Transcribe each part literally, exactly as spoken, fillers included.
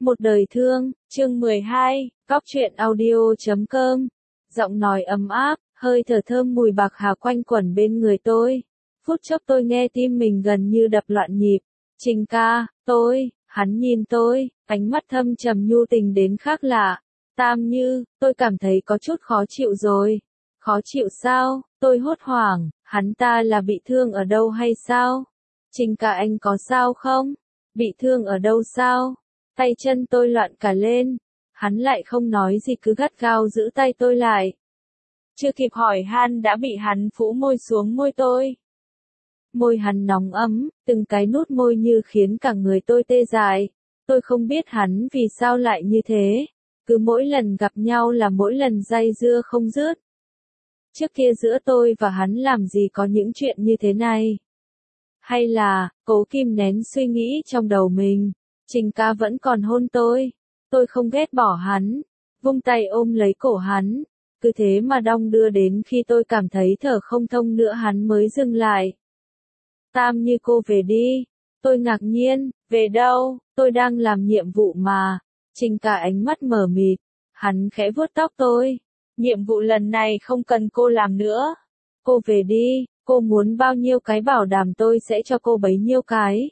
Một đời thương, chương mười hai, Cóc truyện audio chấm com. Giọng nói ấm áp, hơi thở thơm mùi bạc hà quanh quẩn bên người tôi. Phút chốc tôi nghe tim mình gần như đập loạn nhịp. Trình ca, tôi, hắn nhìn tôi, ánh mắt thâm trầm nhu tình đến khác lạ. Tam Như, tôi cảm thấy có chút khó chịu rồi. Khó chịu sao? Tôi hốt hoảng, hắn ta là bị thương ở đâu hay sao? Trình ca anh có sao không? Bị thương ở đâu sao? Tay chân tôi loạn cả lên. Hắn lại không nói gì cứ gắt gao giữ tay tôi lại. Chưa kịp hỏi han đã bị hắn phủ môi xuống môi tôi. Môi hắn nóng ấm, từng cái nút môi như khiến cả người tôi tê dại. Tôi không biết hắn vì sao lại như thế. Cứ mỗi lần gặp nhau là mỗi lần dây dưa không dứt. Trước kia giữa tôi và hắn làm gì có những chuyện như thế này? Hay là, cố kìm nén suy nghĩ trong đầu mình. Trình ca vẫn còn hôn tôi. Tôi không ghét bỏ hắn. Vung tay ôm lấy cổ hắn. Cứ thế mà đong đưa đến khi tôi cảm thấy thở không thông nữa hắn mới dừng lại. Tam Như cô về đi. Tôi ngạc nhiên, về đâu, tôi đang làm nhiệm vụ mà. Trình ca ánh mắt mờ mịt. Hắn khẽ vuốt tóc tôi. Nhiệm vụ lần này không cần cô làm nữa. Cô về đi, cô muốn bao nhiêu cái bảo đảm tôi sẽ cho cô bấy nhiêu cái.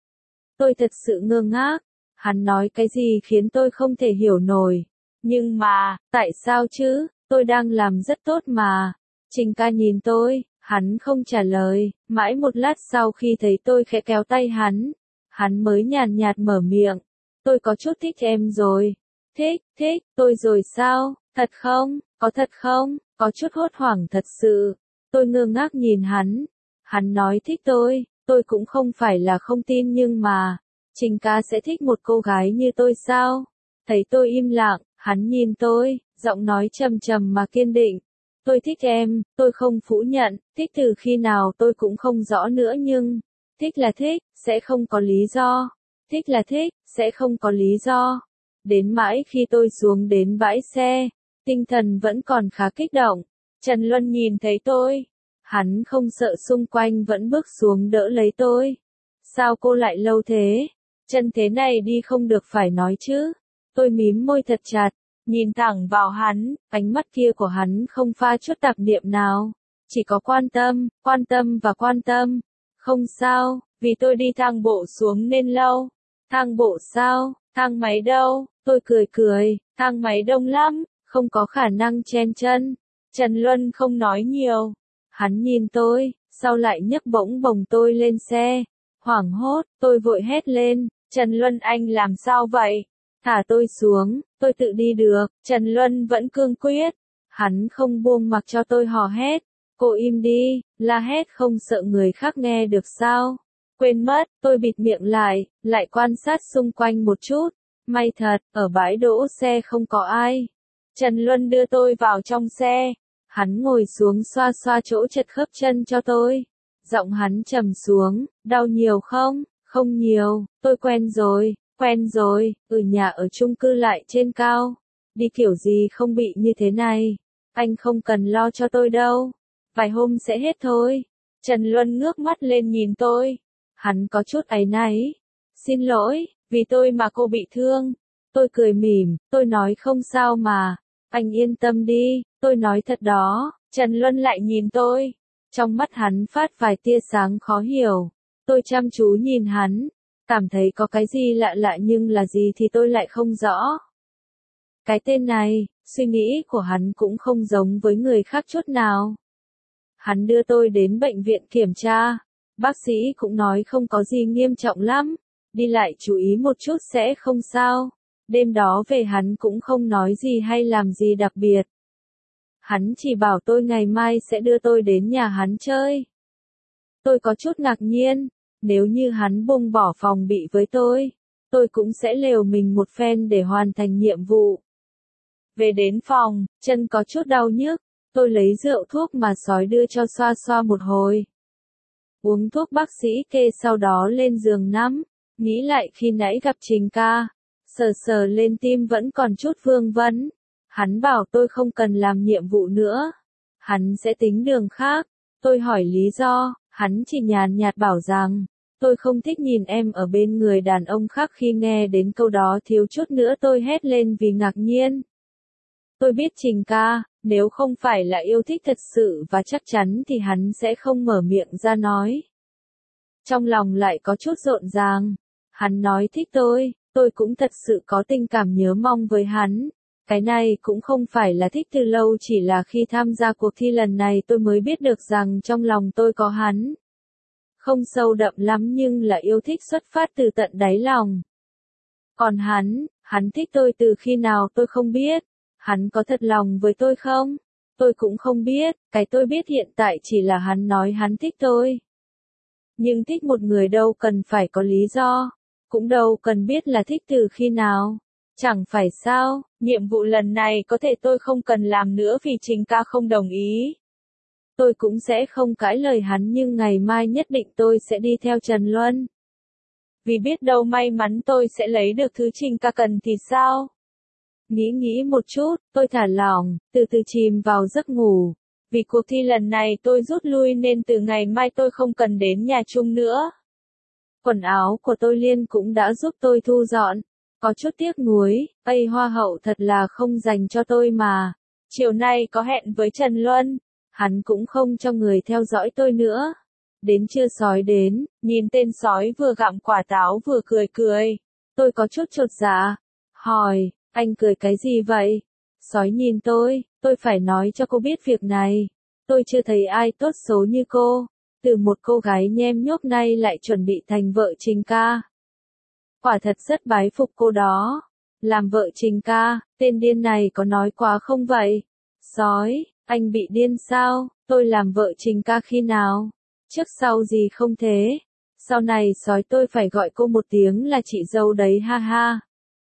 Tôi thật sự ngơ ngác. Hắn nói cái gì khiến tôi không thể hiểu nổi. Nhưng mà, tại sao chứ, tôi đang làm rất tốt mà. Trình ca nhìn tôi, hắn không trả lời. Mãi một lát sau khi thấy tôi khẽ kéo tay hắn, hắn mới nhàn nhạt mở miệng. Tôi có chút thích em rồi. Thích, thích, tôi rồi sao, thật không, có thật không, có chút hốt hoảng thật sự. Tôi ngơ ngác nhìn hắn. Hắn nói thích tôi, tôi cũng không phải là không tin nhưng mà, Trình ca sẽ thích một cô gái như tôi sao? Thấy tôi im lặng, hắn nhìn tôi, giọng nói trầm trầm mà kiên định. Tôi thích em, tôi không phủ nhận, thích từ khi nào tôi cũng không rõ nữa nhưng, thích là thích, sẽ không có lý do. Thích là thích, sẽ không có lý do. Đến mãi khi tôi xuống đến bãi xe, tinh thần vẫn còn khá kích động. Trần Luân nhìn thấy tôi. Hắn không sợ xung quanh vẫn bước xuống đỡ lấy tôi. Sao cô lại lâu thế? Chân thế này đi không được phải nói chứ. Tôi mím môi thật chặt, nhìn thẳng vào hắn, ánh mắt kia của hắn không pha chút tạp niệm nào. Chỉ có quan tâm, quan tâm và quan tâm. Không sao, vì tôi đi thang bộ xuống nên lâu. Thang bộ sao, thang máy đâu? Tôi cười cười, thang máy đông lắm, không có khả năng chen chân. Trần Luân không nói nhiều. Hắn nhìn tôi, sau lại nhấc bổng bồng tôi lên xe. Hoảng hốt, tôi vội hét lên, Trần Luân anh làm sao vậy? Thả tôi xuống, tôi tự đi được. Trần Luân vẫn cương quyết. Hắn không buông mặc cho tôi hò hét. Cô im đi, la hét không sợ người khác nghe được sao? Quên mất, tôi bịt miệng lại, lại quan sát xung quanh một chút. May thật, ở bãi đỗ xe không có ai. Trần Luân đưa tôi vào trong xe. Hắn ngồi xuống xoa xoa chỗ chật khớp chân cho tôi. Giọng hắn trầm xuống, đau nhiều không? Không nhiều, tôi quen rồi, quen rồi, ở nhà ở chung cư lại trên cao. Đi kiểu gì không bị như thế này. Anh không cần lo cho tôi đâu. Vài hôm sẽ hết thôi. Trần Luân ngước mắt lên nhìn tôi. Hắn có chút áy náy. Xin lỗi, vì tôi mà cô bị thương. Tôi cười mỉm, tôi nói không sao mà. Anh yên tâm đi, tôi nói thật đó. Trần Luân lại nhìn tôi. Trong mắt hắn phát vài tia sáng khó hiểu. Tôi chăm chú nhìn hắn. Cảm thấy có cái gì lạ lạ nhưng là gì thì tôi lại không rõ. Cái tên này, suy nghĩ của hắn cũng không giống với người khác chút nào. Hắn đưa tôi đến bệnh viện kiểm tra. Bác sĩ cũng nói không có gì nghiêm trọng lắm. Đi lại chú ý một chút sẽ không sao. Đêm đó về hắn cũng không nói gì hay làm gì đặc biệt. Hắn chỉ bảo tôi ngày mai sẽ đưa tôi đến nhà hắn chơi. Tôi có chút ngạc nhiên. Nếu như hắn buông bỏ phòng bị với tôi, tôi cũng sẽ liều mình một phen để hoàn thành nhiệm vụ. Về đến phòng, chân có chút đau nhức. Tôi lấy rượu thuốc mà sói đưa cho xoa xoa một hồi. Uống thuốc bác sĩ kê sau đó lên giường nằm. Nghĩ lại khi nãy gặp Trình ca. Sờ sờ lên tim vẫn còn chút vương vấn. Hắn bảo tôi không cần làm nhiệm vụ nữa. Hắn sẽ tính đường khác. Tôi hỏi lý do, hắn chỉ nhàn nhạt bảo rằng, Tôi không thích nhìn em ở bên người đàn ông khác. Khi nghe đến câu đó thiếu chút nữa tôi hét lên vì ngạc nhiên. Tôi biết Trình ca, nếu không phải là yêu thích thật sự và chắc chắn thì hắn sẽ không mở miệng ra nói. Trong lòng lại có chút rộn ràng. Hắn nói thích tôi, tôi cũng thật sự có tình cảm nhớ mong với hắn. Cái này cũng không phải là thích từ lâu, chỉ là khi tham gia cuộc thi lần này tôi mới biết được rằng trong lòng tôi có hắn. Không sâu đậm lắm nhưng là yêu thích xuất phát từ tận đáy lòng. Còn hắn, hắn thích tôi từ khi nào tôi không biết. Hắn có thật lòng với tôi không? Tôi cũng không biết, cái tôi biết hiện tại chỉ là hắn nói hắn thích tôi. Nhưng thích một người đâu cần phải có lý do, cũng đâu cần biết là thích từ khi nào. Chẳng phải sao, nhiệm vụ lần này có thể tôi không cần làm nữa vì Trình ca không đồng ý. Tôi cũng sẽ không cãi lời hắn nhưng ngày mai nhất định tôi sẽ đi theo Trần Luân. Vì biết đâu may mắn tôi sẽ lấy được thứ Trình ca cần thì sao? Nghĩ nghĩ một chút, tôi thả lỏng, từ từ chìm vào giấc ngủ. Vì cuộc thi lần này tôi rút lui nên từ ngày mai tôi không cần đến nhà chung nữa. Quần áo của tôi Liên cũng đã giúp tôi thu dọn. Có chút tiếc nuối, Tây Hoa hậu thật là không dành cho tôi mà. Chiều nay có hẹn với Trần Luân. Hắn cũng không cho người theo dõi tôi nữa. Đến trưa sói đến, nhìn tên sói vừa gặm quả táo vừa cười cười. Tôi có chút chột dạ. Hỏi, anh cười cái gì vậy? Sói nhìn tôi, tôi phải nói cho cô biết việc này. Tôi chưa thấy ai tốt số như cô. Từ một cô gái nhem nhuốc nay lại chuẩn bị thành vợ Trình ca. Quả thật rất bái phục cô đó. Làm vợ Trình ca, tên điên này có nói quá không vậy? Sói, anh bị điên sao? Tôi làm vợ Trình ca khi nào? Trước sau gì không thế? Sau này sói tôi phải gọi cô một tiếng là chị dâu đấy ha ha.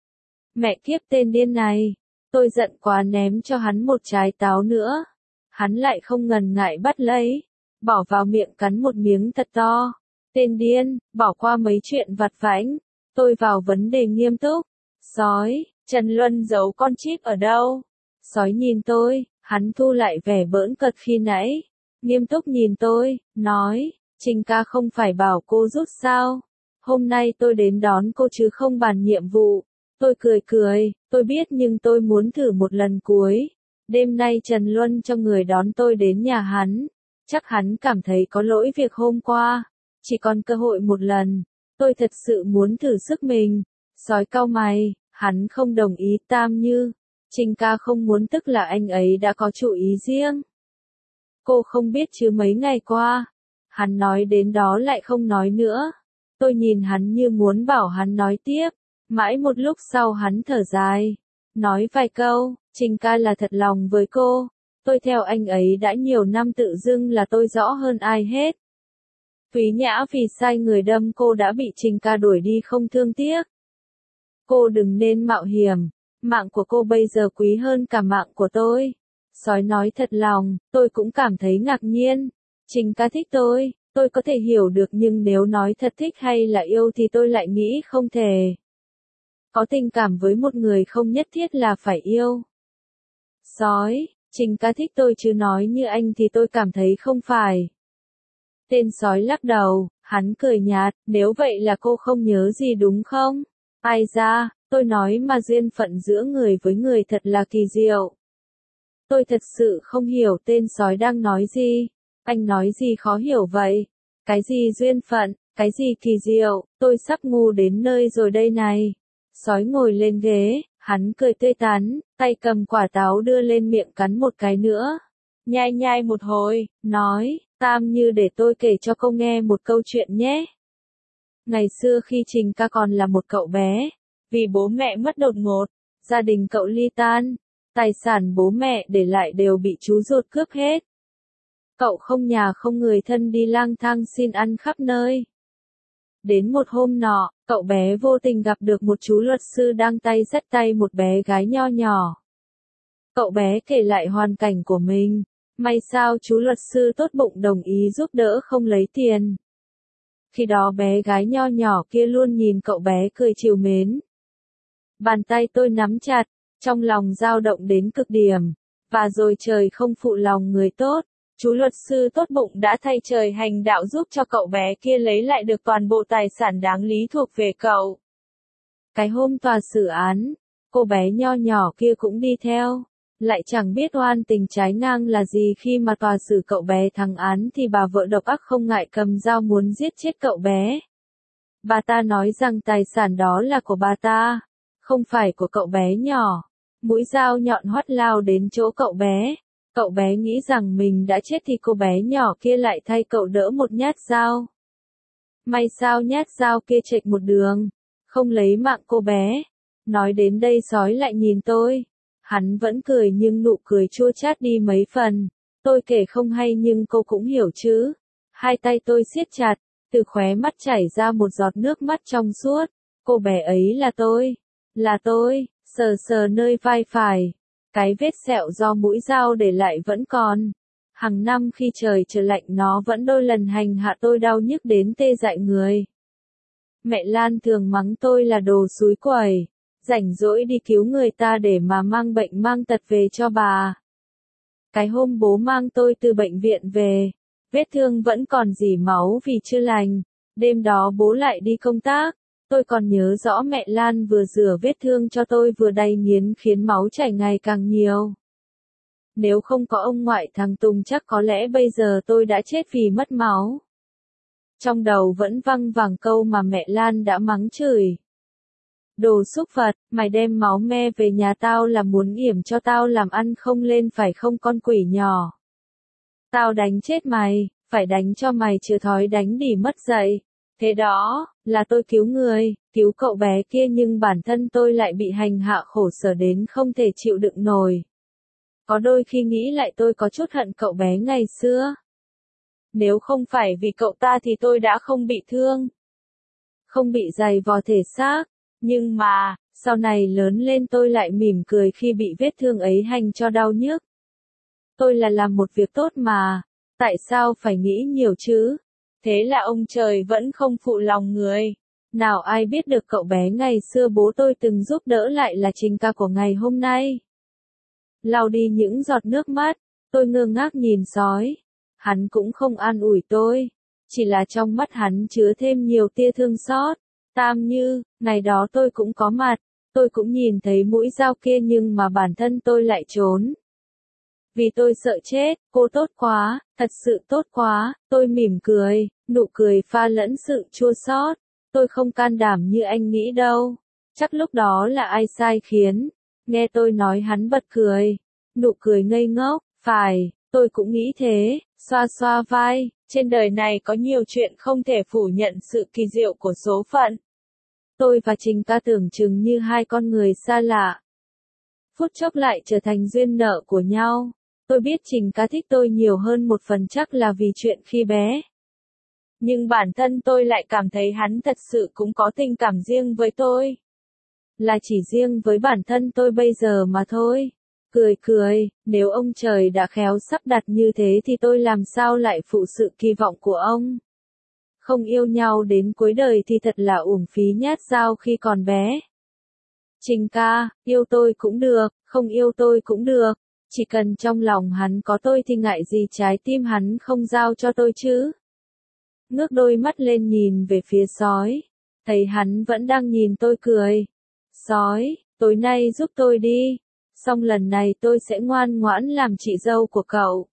Mẹ kiếp tên điên này. Tôi giận quá ném cho hắn một trái táo nữa. Hắn lại không ngần ngại bắt lấy. Bỏ vào miệng cắn một miếng thật to. Tên điên, bỏ qua mấy chuyện vặt vãnh. Tôi vào vấn đề nghiêm túc. Sói, Trần Luân giấu con chip ở đâu? Sói nhìn tôi, hắn thu lại vẻ bỡn cợt khi nãy. Nghiêm túc nhìn tôi, nói, Trình ca không phải bảo cô rút sao? Hôm nay tôi đến đón cô chứ không bàn nhiệm vụ. Tôi cười cười, tôi biết nhưng tôi muốn thử một lần cuối. Đêm nay Trần Luân cho người đón tôi đến nhà hắn. Chắc hắn cảm thấy có lỗi việc hôm qua. Chỉ còn cơ hội một lần. Tôi thật sự muốn thử sức mình. Sói cau mày, hắn không đồng ý. Tam Như, Trình ca không muốn tức là anh ấy đã có chủ ý riêng. Cô không biết chứ mấy ngày qua. Hắn nói đến đó lại không nói nữa. Tôi nhìn hắn như muốn bảo hắn nói tiếp. Mãi một lúc sau hắn thở dài. Nói vài câu, Trình ca là thật lòng với cô. Tôi theo anh ấy đã nhiều năm tự dưng là tôi rõ hơn ai hết. Thúy Nhã vì sai người đâm cô đã bị Trình ca đuổi đi không thương tiếc. Cô đừng nên mạo hiểm. Mạng của cô bây giờ quý hơn cả mạng của tôi. Sói nói thật lòng, tôi cũng cảm thấy ngạc nhiên. Trình ca thích tôi, tôi có thể hiểu được nhưng nếu nói thật thích hay là yêu thì tôi lại nghĩ không thể. Có tình cảm với một người không nhất thiết là phải yêu. Sói, Trình ca thích tôi chứ nói như anh thì tôi cảm thấy không phải. Tên sói lắc đầu, hắn cười nhạt, nếu vậy là cô không nhớ gì đúng không? Ai ra, tôi nói mà duyên phận giữa người với người thật là kỳ diệu. Tôi thật sự không hiểu tên sói đang nói gì. Anh nói gì khó hiểu vậy? Cái gì duyên phận, cái gì kỳ diệu, tôi sắp ngu đến nơi rồi đây này. Sói ngồi lên ghế, hắn cười tươi tắn, tay cầm quả táo đưa lên miệng cắn một cái nữa. Nhai nhai một hồi, nói, Tam Như để tôi kể cho cô nghe một câu chuyện nhé. Ngày xưa khi Trình ca còn là một cậu bé, vì bố mẹ mất đột ngột, gia đình cậu ly tan, tài sản bố mẹ để lại đều bị chú ruột cướp hết. Cậu không nhà không người thân đi lang thang xin ăn khắp nơi. Đến một hôm nọ, cậu bé vô tình gặp được một chú luật sư đang tay dắt tay một bé gái nho nhỏ. Cậu bé kể lại hoàn cảnh của mình. May sao chú luật sư tốt bụng đồng ý giúp đỡ không lấy tiền. Khi đó bé gái nho nhỏ kia luôn nhìn cậu bé cười trìu mến. Bàn tay tôi nắm chặt, trong lòng dao động đến cực điểm. Và rồi trời không phụ lòng người tốt. Chú luật sư tốt bụng đã thay trời hành đạo giúp cho cậu bé kia lấy lại được toàn bộ tài sản đáng lý thuộc về cậu. Cái hôm tòa xử án, cô bé nho nhỏ kia cũng đi theo. Lại chẳng biết oan tình trái ngang là gì khi mà tòa xử cậu bé thắng án thì bà vợ độc ác không ngại cầm dao muốn giết chết cậu bé. Bà ta nói rằng tài sản đó là của bà ta, không phải của cậu bé nhỏ. Mũi dao nhọn hoắt lao đến chỗ cậu bé. Cậu bé nghĩ rằng mình đã chết thì cô bé nhỏ kia lại thay cậu đỡ một nhát dao. May sao nhát dao kia chệch một đường, không lấy mạng cô bé. Nói đến đây sói lại nhìn tôi. Hắn vẫn cười nhưng nụ cười chua chát đi mấy phần. Tôi kể không hay nhưng cô cũng hiểu chứ. Hai tay tôi siết chặt, từ khóe mắt chảy ra một giọt nước mắt trong suốt. Cô bé ấy là tôi. Là tôi, sờ sờ nơi vai phải. Cái vết sẹo do mũi dao để lại vẫn còn. Hàng năm khi trời trở lạnh nó vẫn đôi lần hành hạ tôi đau nhức đến tê dại người. Mẹ Lan thường mắng tôi là đồ xúi quẩy. Rảnh rỗi đi cứu người ta để mà mang bệnh mang tật về cho bà. Cái hôm bố mang tôi từ bệnh viện về, vết thương vẫn còn rỉ máu vì chưa lành. Đêm đó bố lại đi công tác. Tôi còn nhớ rõ mẹ Lan vừa rửa vết thương cho tôi vừa đay nghiến khiến máu chảy ngày càng nhiều. Nếu không có ông ngoại thằng Tùng chắc có lẽ bây giờ tôi đã chết vì mất máu. Trong đầu vẫn văng vẳng câu mà mẹ Lan đã mắng chửi. Đồ xúc vật, mày đem máu me về nhà tao là muốn yểm cho tao làm ăn không lên phải không con quỷ nhỏ. Tao đánh chết mày, phải đánh cho mày chưa thói đánh đỉ mất dạy. Thế đó, là tôi cứu người, cứu cậu bé kia nhưng bản thân tôi lại bị hành hạ khổ sở đến không thể chịu đựng nổi. Có đôi khi nghĩ lại tôi có chút hận cậu bé ngày xưa. Nếu không phải vì cậu ta thì tôi đã không bị thương. Không bị dày vò thể xác. Nhưng mà, sau này lớn lên tôi lại mỉm cười khi bị vết thương ấy hành cho đau nhức. Tôi là làm một việc tốt mà, tại sao phải nghĩ nhiều chứ? Thế là ông trời vẫn không phụ lòng người. Nào ai biết được cậu bé ngày xưa bố tôi từng giúp đỡ lại là Trình ca của ngày hôm nay. Lau đi những giọt nước mắt, tôi ngơ ngác nhìn sói. Hắn cũng không an ủi tôi, chỉ là trong mắt hắn chứa thêm nhiều tia thương xót. Tam Như, ngày đó tôi cũng có mặt, tôi cũng nhìn thấy mũi dao kia nhưng mà bản thân tôi lại trốn. Vì tôi sợ chết, cô tốt quá, thật sự tốt quá, tôi mỉm cười, nụ cười pha lẫn sự chua xót. Tôi không can đảm như anh nghĩ đâu. Chắc lúc đó là ai sai khiến. Nghe tôi nói hắn bật cười. Nụ cười ngây ngốc, phải, tôi cũng nghĩ thế, xoa xoa vai. Trên đời này có nhiều chuyện không thể phủ nhận sự kỳ diệu của số phận. Tôi và Trình ca tưởng chừng như hai con người xa lạ. Phút chốc lại trở thành duyên nợ của nhau. Tôi biết Trình ca thích tôi nhiều hơn một phần chắc là vì chuyện khi bé. Nhưng bản thân tôi lại cảm thấy hắn thật sự cũng có tình cảm riêng với tôi. Là chỉ riêng với bản thân tôi bây giờ mà thôi. Cười cười, nếu ông trời đã khéo sắp đặt như thế thì tôi làm sao lại phụ sự kỳ vọng của ông. Không yêu nhau đến cuối đời thì thật là uổng phí nhát dao khi còn bé. Trình ca, yêu tôi cũng được, không yêu tôi cũng được. Chỉ cần trong lòng hắn có tôi thì ngại gì trái tim hắn không giao cho tôi chứ. Ngước đôi mắt lên nhìn về phía sói. Thấy hắn vẫn đang nhìn tôi cười. Sói, tối nay giúp tôi đi. Xong lần này tôi sẽ ngoan ngoãn làm chị dâu của cậu.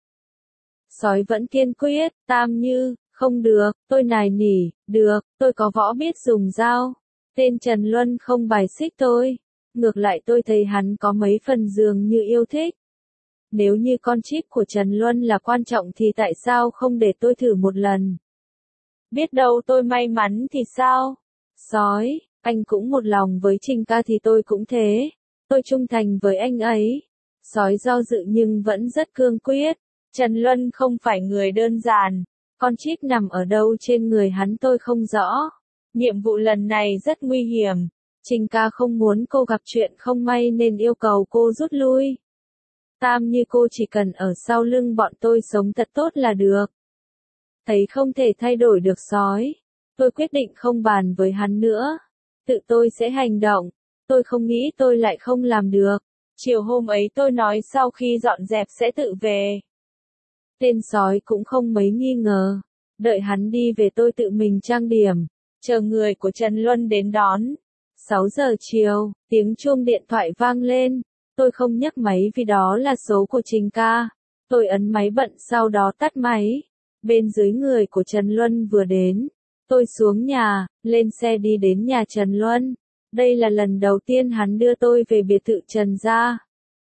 Sói vẫn kiên quyết, Tam Như, không được, tôi nài nỉ, được, tôi có võ biết dùng dao. Tên Trần Luân không bài xích tôi. Ngược lại tôi thấy hắn có mấy phần dường như yêu thích. Nếu như con chip của Trần Luân là quan trọng thì tại sao không để tôi thử một lần? Biết đâu tôi may mắn thì sao? Sói, anh cũng một lòng với Trình ca thì tôi cũng thế. Tôi trung thành với anh ấy. Sói do dự nhưng vẫn rất cương quyết. Trần Luân không phải người đơn giản. Con chip nằm ở đâu trên người hắn tôi không rõ. Nhiệm vụ lần này rất nguy hiểm. Trình ca không muốn cô gặp chuyện không may nên yêu cầu cô rút lui. Tam Như cô chỉ cần ở sau lưng bọn tôi sống thật tốt là được. Thấy không thể thay đổi được sói. Tôi quyết định không bàn với hắn nữa. Tự tôi sẽ hành động. Tôi không nghĩ tôi lại không làm được. Chiều hôm ấy tôi nói sau khi dọn dẹp sẽ tự về. Tên sói cũng không mấy nghi ngờ. Đợi hắn đi về tôi tự mình trang điểm, chờ người của Trần Luân đến đón. sáu giờ chiều, tiếng chuông điện thoại vang lên. Tôi không nhấc máy vì đó là số của Trình ca. Tôi ấn máy bận sau đó tắt máy. Bên dưới người của Trần Luân vừa đến. Tôi xuống nhà, lên xe đi đến nhà Trần Luân. Đây là lần đầu tiên hắn đưa tôi về biệt thự Trần gia.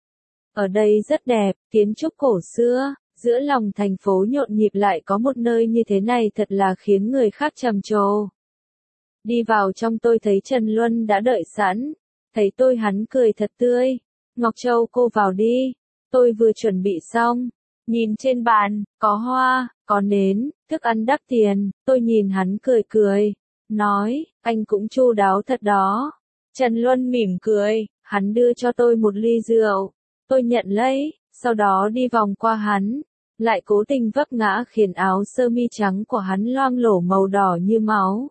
Ở đây rất đẹp, kiến trúc cổ xưa, giữa lòng thành phố nhộn nhịp lại có một nơi như thế này thật là khiến người khác trầm trồ. Đi vào trong tôi thấy Trần Luân đã đợi sẵn, thấy tôi hắn cười thật tươi. Ngọc Châu cô vào đi, tôi vừa chuẩn bị xong, nhìn trên bàn, có hoa, có nến, thức ăn đắt tiền, tôi nhìn hắn cười cười, nói, anh cũng chu đáo thật đó. Trần Luân mỉm cười, hắn đưa cho tôi một ly rượu, tôi nhận lấy, sau đó đi vòng qua hắn, lại cố tình vấp ngã khiến áo sơ mi trắng của hắn loang lổ màu đỏ như máu.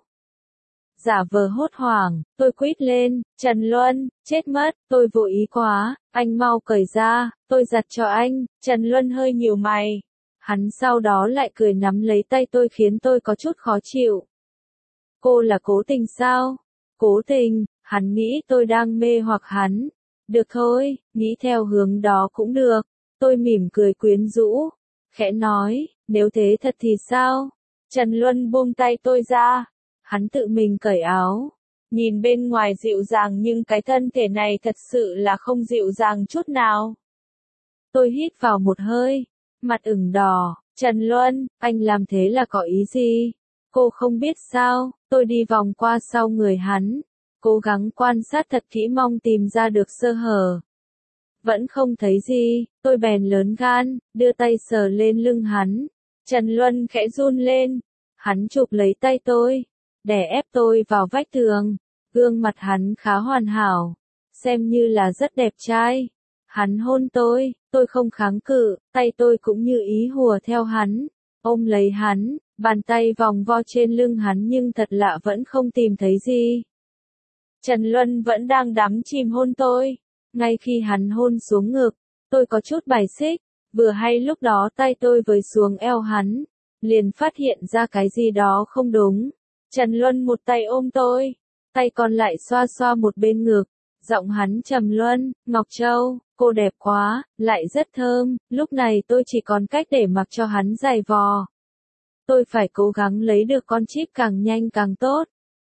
Giả vờ hốt hoảng, tôi quýt lên, Trần Luân, chết mất, tôi vô ý quá, anh mau cởi ra, tôi giặt cho anh. Trần Luân hơi nhíu mày, hắn sau đó lại cười nắm lấy tay tôi khiến tôi có chút khó chịu. Cô là cố tình sao? Cố tình, hắn nghĩ tôi đang mê hoặc hắn. Được thôi, nghĩ theo hướng đó cũng được. Tôi mỉm cười quyến rũ, khẽ nói, nếu thế thật thì sao? Trần Luân buông tay tôi ra. Hắn tự mình cởi áo. Nhìn bên ngoài dịu dàng nhưng cái thân thể này thật sự là không dịu dàng chút nào. Tôi hít vào một hơi, mặt ửng đỏ. Trần Luân, anh làm thế là có ý gì? Cô không biết sao? Tôi đi vòng qua sau người hắn, cố gắng quan sát thật kỹ mong tìm ra được sơ hở. Vẫn không thấy gì, tôi bèn lớn gan, đưa tay sờ lên lưng hắn. Trần Luân khẽ run lên, hắn chụp lấy tay tôi, đè ép tôi vào vách tường. Gương mặt hắn khá hoàn hảo, xem như là rất đẹp trai. Hắn hôn tôi, tôi không kháng cự, tay tôi cũng như ý hùa theo hắn, ôm lấy hắn, bàn tay vòng vo trên lưng hắn nhưng thật lạ vẫn không tìm thấy gì. Trần Luân vẫn đang đắm chìm hôn tôi, ngay khi hắn hôn xuống ngực, tôi có chút bài xích, vừa hay lúc đó tay tôi với xuống eo hắn, liền phát hiện ra cái gì đó không đúng. Trần Luân một tay ôm tôi, tay còn lại xoa xoa một bên ngực, giọng hắn trầm luân, Ngọc Châu, cô đẹp quá, lại rất thơm. Lúc này tôi chỉ còn cách để mặc cho hắn giày vò. Tôi phải cố gắng lấy được con chip càng nhanh càng tốt.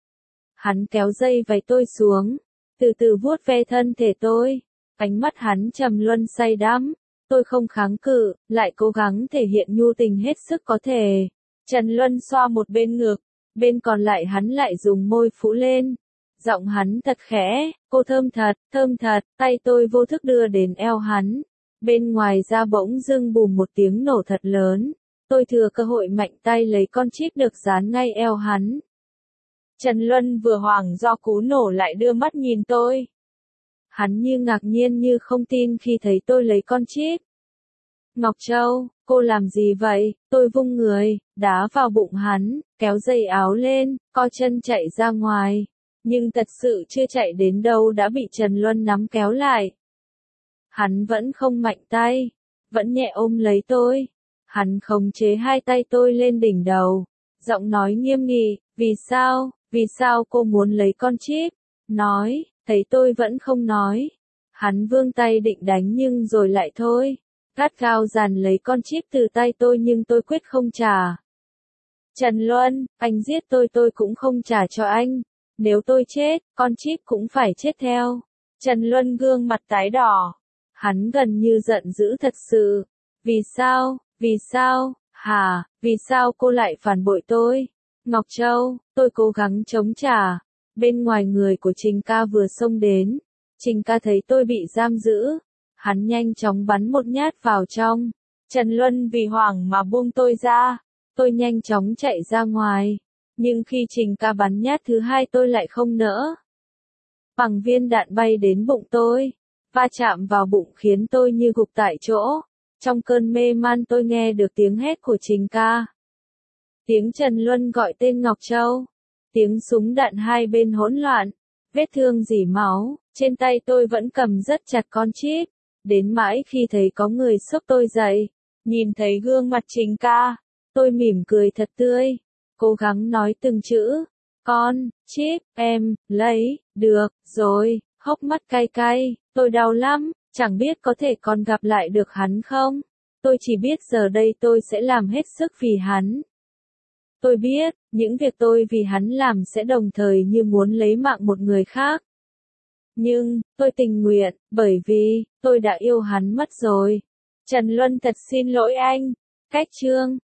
Hắn kéo dây váy tôi xuống, từ từ vuốt ve thân thể tôi, ánh mắt hắn trầm luân say đắm. Tôi không kháng cự, lại cố gắng thể hiện nhu tình hết sức có thể. Trần Luân xoa một bên ngực, bên còn lại hắn lại dùng môi phủ lên. Giọng hắn thật khẽ, cô thơm thật, thơm thật, tay tôi vô thức đưa đến eo hắn. Bên ngoài ra bỗng dưng bùm một tiếng nổ thật lớn. Tôi thừa cơ hội mạnh tay lấy con chip được dán ngay eo hắn. Trần Luân vừa hoảng do cú nổ lại đưa mắt nhìn tôi. Hắn như ngạc nhiên như không tin khi thấy tôi lấy con chip. Ngọc Châu, cô làm gì vậy? Tôi vung người, đá vào bụng hắn, kéo dây áo lên, co chân chạy ra ngoài. Nhưng thật sự chưa chạy đến đâu đã bị Trần Luân nắm kéo lại. Hắn vẫn không mạnh tay, vẫn nhẹ ôm lấy tôi. Hắn khống chế hai tay tôi lên đỉnh đầu, giọng nói nghiêm nghị, vì sao, vì sao cô muốn lấy con chip? Nói, thấy tôi vẫn không nói. Hắn vươn tay định đánh nhưng rồi lại thôi. Gắt gao giàn lấy con chip từ tay tôi nhưng tôi quyết không trả. Trần Luân, anh giết tôi tôi cũng không trả cho anh. Nếu tôi chết, con chip cũng phải chết theo. Trần Luân gương mặt tái đỏ. Hắn gần như giận dữ thật sự. Vì sao, vì sao, hả, vì sao cô lại phản bội tôi? Ngọc Châu, tôi cố gắng chống trả. Bên ngoài người của Trình ca vừa xông đến. Trình ca thấy tôi bị giam giữ. Hắn nhanh chóng bắn một nhát vào trong. Trần Luân vì hoảng mà buông tôi ra. Tôi nhanh chóng chạy ra ngoài. Nhưng khi Trình ca bắn nhát thứ hai tôi lại không nỡ. Bằng viên đạn bay đến bụng tôi. Va chạm vào bụng khiến tôi như gục tại chỗ. Trong cơn mê man tôi nghe được tiếng hét của Trình ca. Tiếng Trần Luân gọi tên Ngọc Châu. Tiếng súng đạn hai bên hỗn loạn. Vết thương rỉ máu. Trên tay tôi vẫn cầm rất chặt con chip. Đến mãi khi thấy có người xốc tôi dậy. Nhìn thấy gương mặt Trình ca, tôi mỉm cười thật tươi, cố gắng nói từng chữ. Con, chip, em, lấy, được, rồi, hốc mắt cay cay, tôi đau lắm, chẳng biết có thể còn gặp lại được hắn không? Tôi chỉ biết giờ đây tôi sẽ làm hết sức vì hắn. Tôi biết, những việc tôi vì hắn làm sẽ đồng thời như muốn lấy mạng một người khác. Nhưng, tôi tình nguyện, bởi vì, tôi đã yêu hắn mất rồi. Trần Luân thật xin lỗi anh. Cách chương